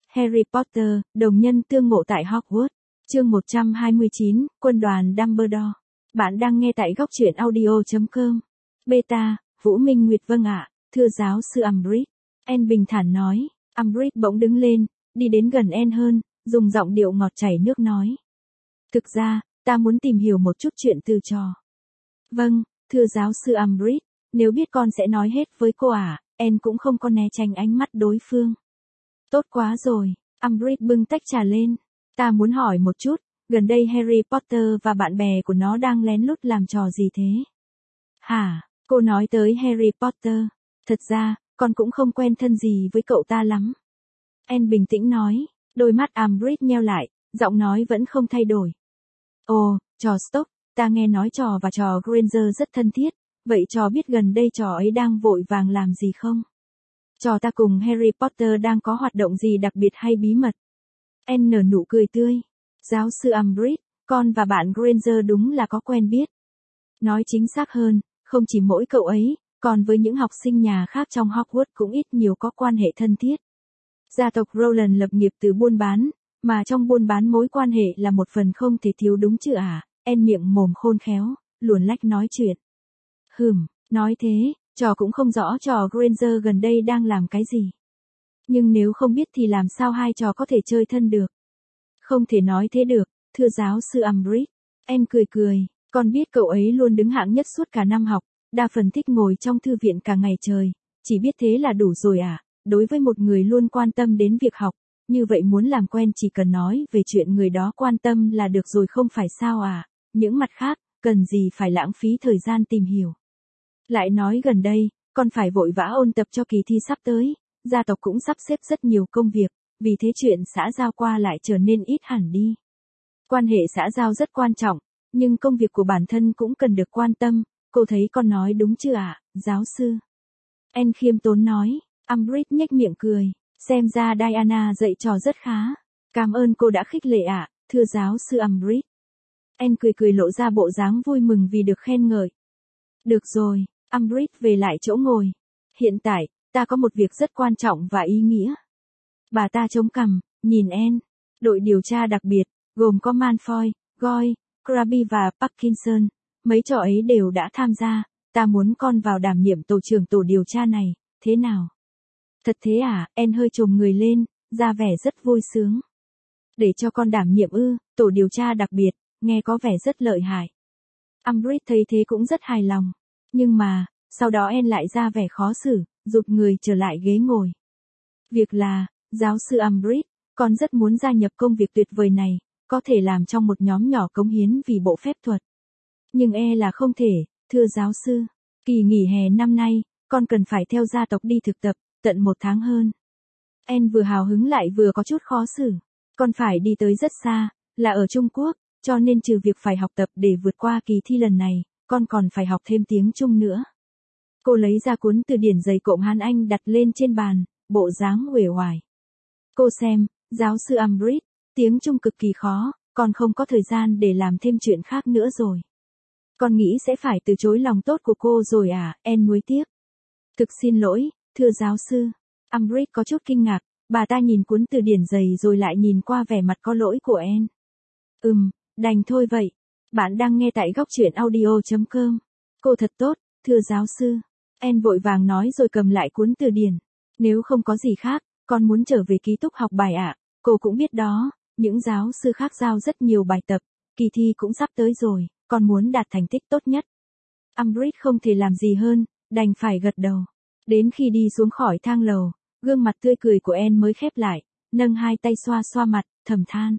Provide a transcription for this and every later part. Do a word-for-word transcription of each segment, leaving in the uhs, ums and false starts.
Harry Potter, đồng nhân tương ngộ tại Hogwarts. Chương một trăm hai mươi chín, Quân đoàn Dumbledore. Bạn đang nghe tại góc truyện audio chấm com. Beta, Vũ Minh Nguyệt vâng ạ, thưa giáo sư Umbridge. Anne bình thản nói. Umbridge bỗng đứng lên, đi đến gần Anne hơn, dùng giọng điệu ngọt chảy nước nói. Thực ra, ta muốn tìm hiểu một chút chuyện từ trò. Vâng, thưa giáo sư Umbridge, nếu biết con sẽ nói hết với cô à, Anne cũng không có né tránh ánh mắt đối phương. Tốt quá rồi, Umbridge bưng tách trà lên. Ta muốn hỏi một chút, gần đây Harry Potter và bạn bè của nó đang lén lút làm trò gì thế? Hả, cô nói tới Harry Potter. Thật ra, con cũng không quen thân gì với cậu ta lắm. Anne bình tĩnh nói, đôi mắt Umbridge nheo lại, giọng nói vẫn không thay đổi. Ồ, trò Stock, ta nghe nói trò và trò Granger rất thân thiết, vậy trò biết gần đây trò ấy đang vội vàng làm gì không? Trò ta cùng Harry Potter đang có hoạt động gì đặc biệt hay bí mật? Anne nở nụ cười tươi. Giáo sư Umbridge, con và bạn Granger đúng là có quen biết. Nói chính xác hơn, không chỉ mỗi cậu ấy, còn với những học sinh nhà khác trong Hogwarts cũng ít nhiều có quan hệ thân thiết. Gia tộc Rowland lập nghiệp từ buôn bán, mà trong buôn bán mối quan hệ là một phần không thể thiếu đúng chứ à? Anne miệng mồm khôn khéo, luồn lách nói chuyện. Hừm, nói thế, trò cũng không rõ trò Granger gần đây đang làm cái gì. Nhưng nếu không biết thì làm sao hai trò có thể chơi thân được? Không thể nói thế được, thưa giáo sư Umbridge. Anne cười cười, con biết cậu ấy luôn đứng hạng nhất suốt cả năm học, đa phần thích ngồi trong thư viện cả ngày trời, chỉ biết thế là đủ rồi à? Đối với một người luôn quan tâm đến việc học, như vậy muốn làm quen chỉ cần nói về chuyện người đó quan tâm là được rồi không phải sao à? Những mặt khác, cần gì phải lãng phí thời gian tìm hiểu. Lại nói gần đây, con phải vội vã ôn tập cho kỳ thi sắp tới, gia tộc cũng sắp xếp rất nhiều công việc, vì thế chuyện xã giao qua lại trở nên ít hẳn đi. Quan hệ xã giao rất quan trọng, nhưng công việc của bản thân cũng cần được quan tâm, cô thấy con nói đúng chưa ạ, giáo sư? Anne khiêm tốn nói. Umbridge nhếch miệng cười, xem ra Diana dạy trò rất khá. Cảm ơn cô đã khích lệ ạ, thưa giáo sư Umbridge. Anne cười cười lộ ra bộ dáng vui mừng vì được khen ngợi. Được rồi, Umbridge về lại chỗ ngồi. Hiện tại, ta có một việc rất quan trọng và ý nghĩa. Bà ta chống cằm, nhìn Anne. Đội điều tra đặc biệt, gồm có Malfoy, Goyle, Crabbe và Parkinson. Mấy trò ấy đều đã tham gia, ta muốn con vào đảm nhiệm tổ trưởng tổ điều tra này, thế nào? Thật thế à? Anne hơi chồm người lên, ra vẻ rất vui sướng. Để cho con đảm nhiệm ư, tổ điều tra đặc biệt, nghe có vẻ rất lợi hại. Umbridge thấy thế cũng rất hài lòng. Nhưng mà, sau đó Anne lại ra vẻ khó xử, rụt người trở lại ghế ngồi. Việc là, giáo sư Umbridge, con rất muốn gia nhập công việc tuyệt vời này, có thể làm trong một nhóm nhỏ cống hiến vì bộ phép thuật. Nhưng e là không thể, thưa giáo sư. Kỳ nghỉ hè năm nay, con cần phải theo gia tộc đi thực tập, tận một tháng hơn. Anne vừa hào hứng lại vừa có chút khó xử. Con phải đi tới rất xa, là ở Trung Quốc, cho nên trừ việc phải học tập để vượt qua kỳ thi lần này, con còn phải học thêm tiếng Trung nữa. Cô lấy ra cuốn từ điển dày cộm Hán Anh đặt lên trên bàn, bộ dáng uể oải. Cô xem, giáo sư Umbridge, tiếng Trung cực kỳ khó, con không có thời gian để làm thêm chuyện khác nữa rồi. Con nghĩ sẽ phải từ chối lòng tốt của cô rồi à, Anne nuối tiếc. Thực xin lỗi, thưa giáo sư. Umbridge có chút kinh ngạc, bà ta nhìn cuốn từ điển dày rồi lại nhìn qua vẻ mặt có lỗi của Anne. Ừm, đành thôi vậy. Bạn đang nghe tại góc truyện audio chấm com. Cô thật tốt, thưa giáo sư. Anne vội vàng nói rồi cầm lại cuốn từ điển. Nếu không có gì khác, con muốn trở về ký túc học bài ạ. À? Cô cũng biết đó, những giáo sư khác giao rất nhiều bài tập, kỳ thi cũng sắp tới rồi, con muốn đạt thành tích tốt nhất. Umbridge không thể làm gì hơn, đành phải gật đầu. Đến khi đi xuống khỏi thang lầu, gương mặt tươi cười của Anne mới khép lại, nâng hai tay xoa xoa mặt, thầm than.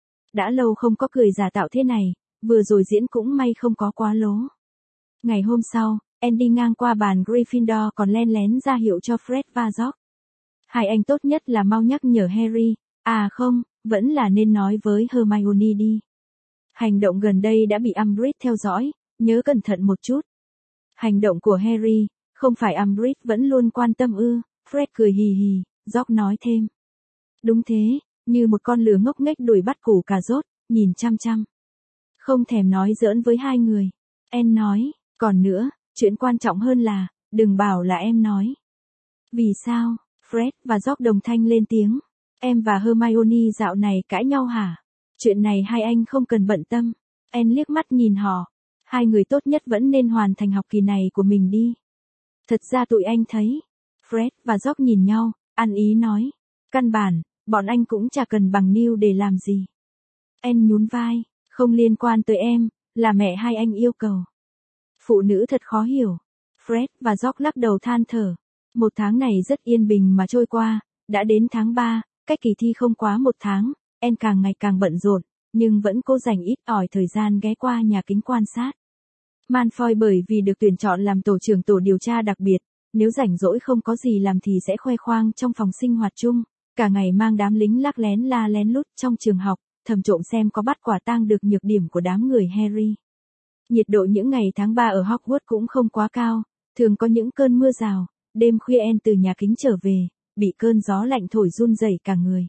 Đã lâu không có cười giả tạo thế này, vừa rồi diễn cũng may không có quá lố. Ngày hôm sau, Anne đi ngang qua bàn Gryffindor còn len lén ra hiệu cho Fred và George. Hai anh tốt nhất là mau nhắc nhở Harry, à không, vẫn là nên nói với Hermione đi. Hành động gần đây đã bị Umbridge theo dõi, nhớ cẩn thận một chút. Hành động của Harry, không phải Umbridge vẫn luôn quan tâm ư, Fred cười hì hì, George nói thêm. Đúng thế, như một con lừa ngốc nghếch đuổi bắt củ cà rốt, nhìn chăm chăm. Không thèm nói giỡn với hai người. Anne nói, còn nữa, chuyện quan trọng hơn là, đừng bảo là em nói. Vì sao? Fred và George đồng thanh lên tiếng. Em và Hermione dạo này cãi nhau hả? Chuyện này hai anh không cần bận tâm. Anne liếc mắt nhìn họ. Hai người tốt nhất vẫn nên hoàn thành học kỳ này của mình đi. Thật ra tụi anh thấy. Fred và George nhìn nhau, ăn ý nói. Căn bản, bọn anh cũng chả cần bằng Neil để làm gì. Anne nhún vai, không liên quan tới em, là mẹ hai anh yêu cầu. Phụ nữ thật khó hiểu. Fred và George lắc đầu than thở. Một tháng này rất yên bình mà trôi qua, đã đến tháng ba, cách kỳ thi không quá một tháng, Anne càng ngày càng bận rộn, nhưng vẫn cố dành ít ỏi thời gian ghé qua nhà kính quan sát. Malfoy bởi vì được tuyển chọn làm tổ trưởng tổ điều tra đặc biệt, nếu rảnh rỗi không có gì làm thì sẽ khoe khoang trong phòng sinh hoạt chung, cả ngày mang đám lính lác lén la lén lút trong trường học, thầm trộm xem có bắt quả tang được nhược điểm của đám người Harry. Nhiệt độ những ngày tháng ba ở Hogwarts cũng không quá cao, thường có những cơn mưa rào, đêm khuya Anne từ nhà kính trở về, bị cơn gió lạnh thổi run rẩy cả người.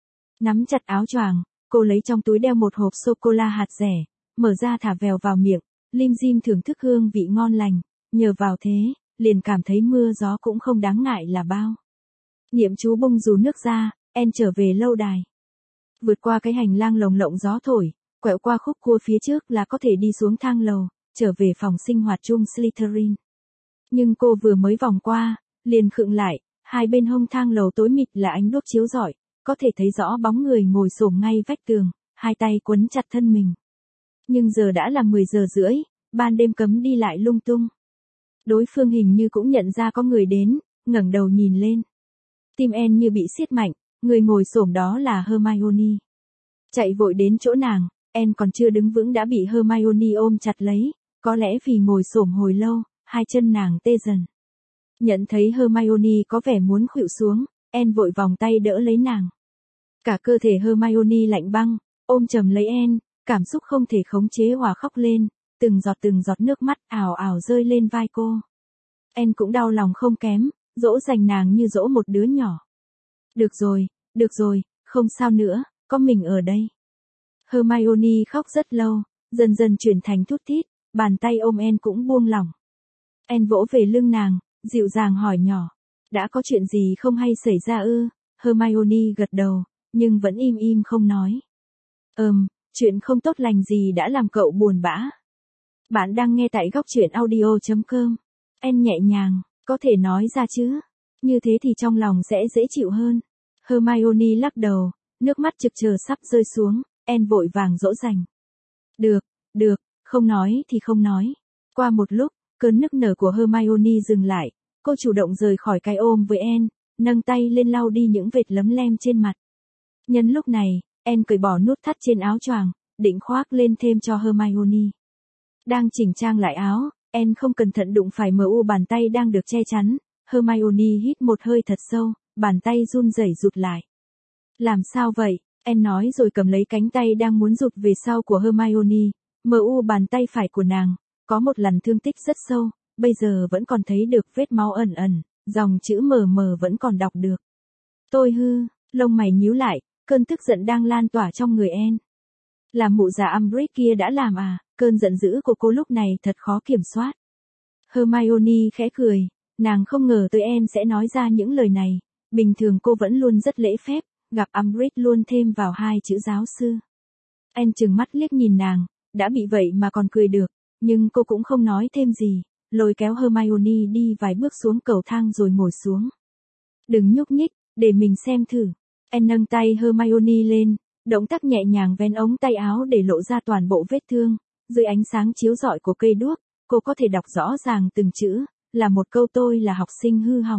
Nắm chặt áo choàng, cô lấy trong túi đeo một hộp sô-cô-la hạt dẻ, mở ra thả vèo vào miệng, lim dim thưởng thức hương vị ngon lành, nhờ vào thế, liền cảm thấy mưa gió cũng không đáng ngại là bao. Niệm chú bung dù nước ra, Anne trở về lâu đài. Vượt qua cái hành lang lồng lộng gió thổi, quẹo qua khúc cua phía trước là có thể đi xuống thang lầu, trở về phòng sinh hoạt chung Slytherin. Nhưng cô vừa mới vòng qua, liền khựng lại, hai bên hông thang lầu tối mịt là ánh đuốc chiếu rọi, có thể thấy rõ bóng người ngồi xổm ngay vách tường, hai tay quấn chặt thân mình. Nhưng giờ đã là mười giờ rưỡi, ban đêm cấm đi lại lung tung. Đối phương hình như cũng nhận ra có người đến, ngẩng đầu nhìn lên. Tim Anne như bị siết mạnh, người ngồi xổm đó là Hermione. Chạy vội đến chỗ nàng, Anne còn chưa đứng vững đã bị Hermione ôm chặt lấy, có lẽ vì ngồi xổm hồi lâu, hai chân nàng tê dần. Nhận thấy Hermione có vẻ muốn khuỵu xuống, Anne vội vòng tay đỡ lấy nàng. Cả cơ thể Hermione lạnh băng, ôm chầm lấy Anne, cảm xúc không thể khống chế hòa khóc lên, từng giọt từng giọt nước mắt ào ào rơi lên vai cô. Anne cũng đau lòng không kém, dỗ dành nàng như dỗ một đứa nhỏ. Được rồi, được rồi, không sao nữa, có mình ở đây. Hermione khóc rất lâu, dần dần chuyển thành thút thít, bàn tay ôm Anne cũng buông lỏng. Anne vỗ về lưng nàng, dịu dàng hỏi nhỏ, đã có chuyện gì không hay xảy ra ư? Hermione gật đầu, nhưng vẫn im im không nói. Ừm, chuyện không tốt lành gì đã làm cậu buồn bã. Bạn đang nghe tại góc truyện audio chấm com. Anne nhẹ nhàng, có thể nói ra chứ? Như thế thì trong lòng sẽ dễ chịu hơn. Hermione lắc đầu, nước mắt trực chờ sắp rơi xuống, Anne vội vàng dỗ dành. Được, được, không nói thì không nói. Qua một lúc, cơn nức nở của Hermione dừng lại, cô chủ động rời khỏi cái ôm với Anne, nâng tay lên lau đi những vệt lấm lem trên mặt. Nhân lúc này, Anne cởi bỏ nút thắt trên áo choàng, định khoác lên thêm cho Hermione. Đang chỉnh trang lại áo, Anne không cẩn thận đụng phải mờ u bàn tay đang được che chắn, Hermione hít một hơi thật sâu, bàn tay run rẩy rụt lại. Làm sao vậy? Anne nói rồi cầm lấy cánh tay đang muốn rụt về sau của Hermione, mờ u bàn tay phải của nàng, có một lần thương tích rất sâu, bây giờ vẫn còn thấy được vết máu ẩn ẩn, dòng chữ mờ mờ vẫn còn đọc được. Tôi hư, lông mày nhíu lại, cơn tức giận đang lan tỏa trong người Anne. Là mụ già Umbridge kia đã làm à? Cơn giận dữ của cô lúc này thật khó kiểm soát. Hermione khẽ cười, nàng không ngờ tới Anne sẽ nói ra những lời này, bình thường cô vẫn luôn rất lễ phép, gặp Umbridge luôn thêm vào hai chữ giáo sư. Anne trừng mắt liếc nhìn nàng, đã bị vậy mà còn cười được, nhưng cô cũng không nói thêm gì, lôi kéo Hermione đi vài bước xuống cầu thang rồi ngồi xuống. Đừng nhúc nhích, để mình xem thử. Anne nâng tay Hermione lên, động tác nhẹ nhàng vén ống tay áo để lộ ra toàn bộ vết thương. Dưới ánh sáng chiếu rọi của cây đuốc, cô có thể đọc rõ ràng từng chữ, là một câu tôi là học sinh hư hỏng.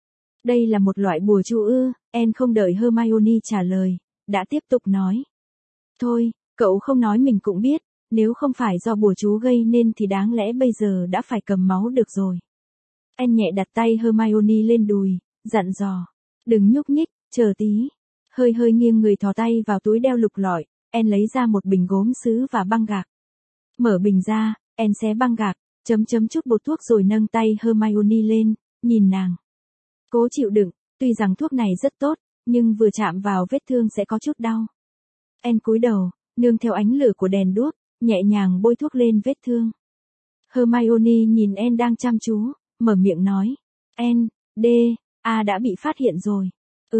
Đây là một loại bùa chú ư? Anne không đợi Hermione trả lời, đã tiếp tục nói. Thôi, cậu không nói mình cũng biết, nếu không phải do bùa chú gây nên thì đáng lẽ bây giờ đã phải cầm máu được rồi. Anne nhẹ đặt tay Hermione lên đùi, dặn dò. Đừng nhúc nhích, chờ tí. Hơi hơi nghiêng người thò tay vào túi đeo lục lọi, Anne lấy ra một bình gốm sứ và băng gạc. Mở bình ra, Anne xé băng gạc, chấm chấm chút bột thuốc rồi nâng tay Hermione lên, nhìn nàng. Cố chịu đựng, tuy rằng thuốc này rất tốt, nhưng vừa chạm vào vết thương sẽ có chút đau. Anne cúi đầu, nương theo ánh lửa của đèn đuốc, nhẹ nhàng bôi thuốc lên vết thương. Hermione nhìn Anne đang chăm chú, mở miệng nói. Anne, D, A đã bị phát hiện rồi. Ừm,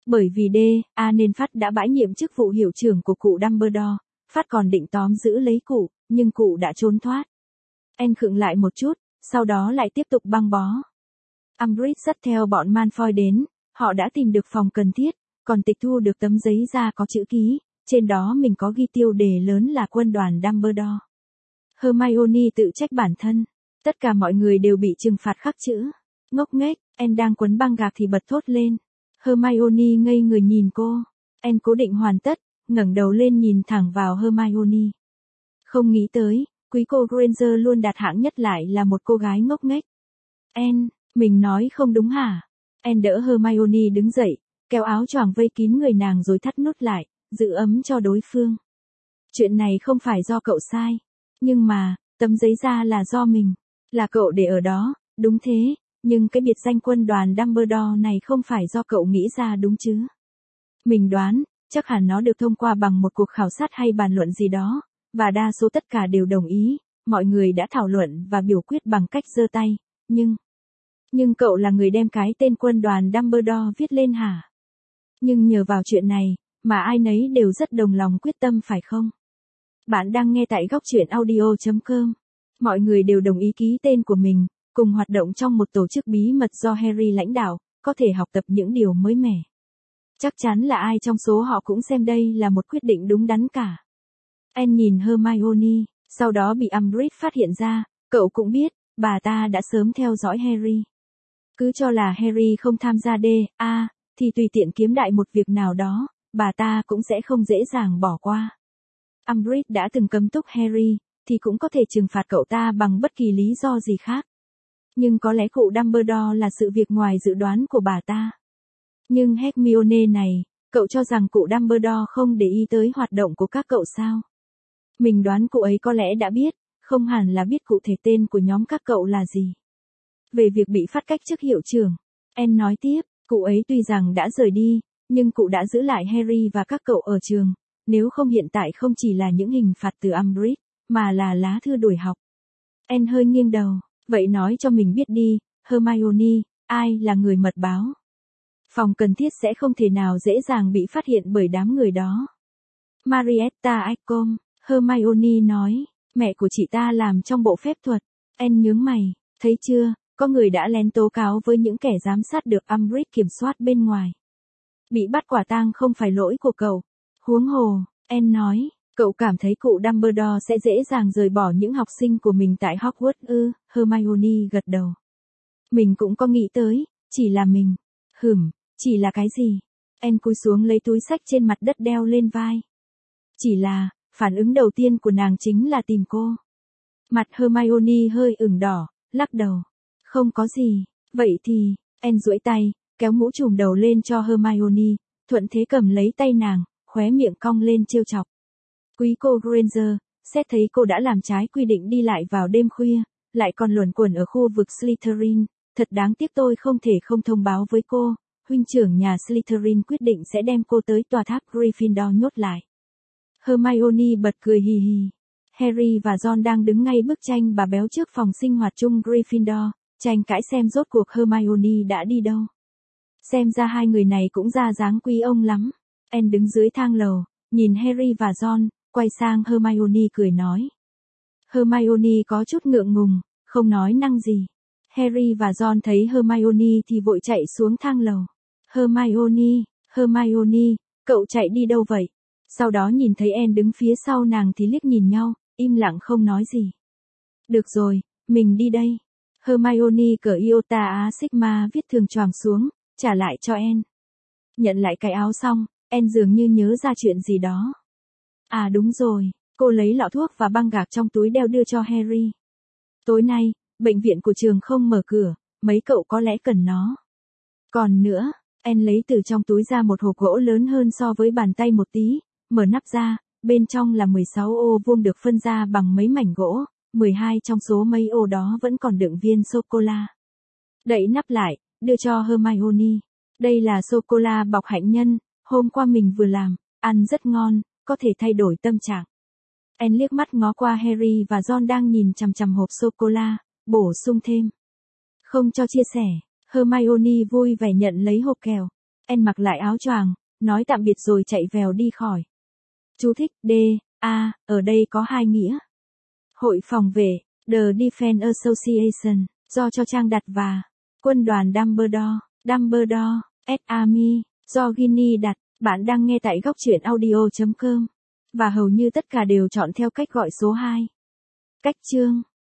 Bởi vì D, A nên Phát đã bãi nhiệm chức vụ hiệu trưởng của cụ Dumbledore, Phát còn định tóm giữ lấy cụ, nhưng cụ đã trốn thoát. Anne khựng lại một chút, sau đó lại tiếp tục băng bó. Umbridge dắt theo bọn Malfoy đến, họ đã tìm được phòng cần thiết, còn tịch thu được tấm giấy da có chữ ký, trên đó mình có ghi tiêu đề lớn là quân đoàn Dumbledore. Hermione tự trách bản thân, tất cả mọi người đều bị trừng phạt khắc chữ. Ngốc nghếch, Anne đang quấn băng gạc thì bật thốt lên. Hermione ngây người nhìn cô. Anne cố định hoàn tất, ngẩng đầu lên nhìn thẳng vào Hermione. Không nghĩ tới, quý cô Granger luôn đạt hạng nhất lại là một cô gái ngốc nghếch. Anne, mình nói không đúng hả? Anne đỡ Hermione đứng dậy, kéo áo choàng vây kín người nàng rồi thắt nút lại, giữ ấm cho đối phương. Chuyện này không phải do cậu sai. Nhưng mà, tấm giấy da là do mình. Là cậu để ở đó, đúng thế, nhưng cái biệt danh quân đoàn Dumbledore này không phải do cậu nghĩ ra đúng chứ? Mình đoán, chắc hẳn nó được thông qua bằng một cuộc khảo sát hay bàn luận gì đó, và đa số tất cả đều đồng ý, mọi người đã thảo luận và biểu quyết bằng cách giơ tay, nhưng... Nhưng cậu là người đem cái tên quân đoàn Dumbledore viết lên hả? Nhưng nhờ vào chuyện này, mà ai nấy đều rất đồng lòng quyết tâm phải không? Bạn đang nghe tại góc truyện audio chấm com. Mọi người đều đồng ý ký tên của mình, cùng hoạt động trong một tổ chức bí mật do Harry lãnh đạo, có thể học tập những điều mới mẻ. Chắc chắn là ai trong số họ cũng xem đây là một quyết định đúng đắn cả. Anne nhìn Hermione, sau đó bị Umbridge phát hiện ra, cậu cũng biết, bà ta đã sớm theo dõi Harry. Cứ cho là Harry không tham gia D, A, thì tùy tiện kiếm đại một việc nào đó, bà ta cũng sẽ không dễ dàng bỏ qua. Umbridge đã từng cấm túc Harry, thì cũng có thể trừng phạt cậu ta bằng bất kỳ lý do gì khác. Nhưng có lẽ cụ Dumbledore là sự việc ngoài dự đoán của bà ta. Nhưng Hermione này, cậu cho rằng cụ Dumbledore không để ý tới hoạt động của các cậu sao? Mình đoán cụ ấy có lẽ đã biết, không hẳn là biết cụ thể tên của nhóm các cậu là gì. Về việc bị phát cách chức hiệu trưởng, Anne nói tiếp, cụ ấy tuy rằng đã rời đi, nhưng cụ đã giữ lại Harry và các cậu ở trường, nếu không hiện tại không chỉ là những hình phạt từ Umbridge, mà là lá thư đuổi học. Anne hơi nghiêng đầu, vậy nói cho mình biết đi, Hermione, ai là người mật báo? Phòng cần thiết sẽ không thể nào dễ dàng bị phát hiện bởi đám người đó. Marietta Acom, Hermione nói, mẹ của chị ta làm trong bộ phép thuật. Anne nhướng mày, thấy chưa, có người đã lén tố cáo với những kẻ giám sát được Umbridge kiểm soát bên ngoài. Bị bắt quả tang không phải lỗi của cậu. Huống hồ, Anne nói, cậu cảm thấy cụ Dumbledore sẽ dễ dàng rời bỏ những học sinh của mình tại Hogwarts ư? Hermione gật đầu. Mình cũng có nghĩ tới, chỉ là mình. Hửm, chỉ là cái gì? Anne cúi xuống lấy túi xách trên mặt đất đeo lên vai. Chỉ là, phản ứng đầu tiên của nàng chính là tìm cô. Mặt Hermione hơi ửng đỏ, lắc đầu. Không có gì, vậy thì, Anne duỗi tay, kéo mũ trùm đầu lên cho Hermione, thuận thế cầm lấy tay nàng, khóe miệng cong lên trêu chọc. Quý cô Granger, xét thấy cô đã làm trái quy định đi lại vào đêm khuya, lại còn luẩn quẩn ở khu vực Slytherin, thật đáng tiếc tôi không thể không thông báo với cô, huynh trưởng nhà Slytherin quyết định sẽ đem cô tới tòa tháp Gryffindor nhốt lại. Hermione bật cười hì hì. Harry và Ron đang đứng ngay bức tranh bà béo trước phòng sinh hoạt chung Gryffindor, tranh cãi xem rốt cuộc Hermione đã đi đâu. Xem ra hai người này cũng ra dáng quý ông lắm. Anne đứng dưới thang lầu, nhìn Harry và Ron, quay sang Hermione cười nói. Hermione có chút ngượng ngùng, không nói năng gì. Harry và Ron thấy Hermione thì vội chạy xuống thang lầu. Hermione, Hermione, cậu chạy đi đâu vậy? Sau đó nhìn thấy Anne đứng phía sau nàng thì liếc nhìn nhau, im lặng không nói gì. Được rồi, mình đi đây. Hermione cởi Iota A Sigma viết thường choàng xuống, trả lại cho Anne. Nhận lại cái áo xong, Anne dường như nhớ ra chuyện gì đó. À đúng rồi, cô lấy lọ thuốc và băng gạc trong túi đeo đưa cho Harry. Tối nay, bệnh viện của trường không mở cửa, mấy cậu có lẽ cần nó. Còn nữa, Anne lấy từ trong túi ra một hộp gỗ lớn hơn so với bàn tay một tí, mở nắp ra, bên trong là mười sáu ô vuông được phân ra bằng mấy mảnh gỗ, mười hai trong số mấy ô đó vẫn còn đựng viên sô-cô-la. Đậy nắp lại, đưa cho Hermione. Đây là sô-cô-la bọc hạnh nhân, hôm qua mình vừa làm, ăn rất ngon, có thể thay đổi tâm trạng. Anne liếc mắt ngó qua Harry và Ron đang nhìn chằm chằm hộp sô-cô-la, bổ sung thêm. Không cho chia sẻ, Hermione vui vẻ nhận lấy hộp kẹo. En mặc lại áo choàng, nói tạm biệt rồi chạy vèo đi khỏi. Chú thích D, A, ở đây có hai nghĩa. Hội phòng vệ, The Defense Association, do cho Trang đặt và Quân đoàn Dumbledore, Dumbledore, S Army, do Ginny đặt. Bạn đang nghe tại góc truyện audio chấm com. Và hầu như tất cả đều chọn theo cách gọi số hai. Cách chương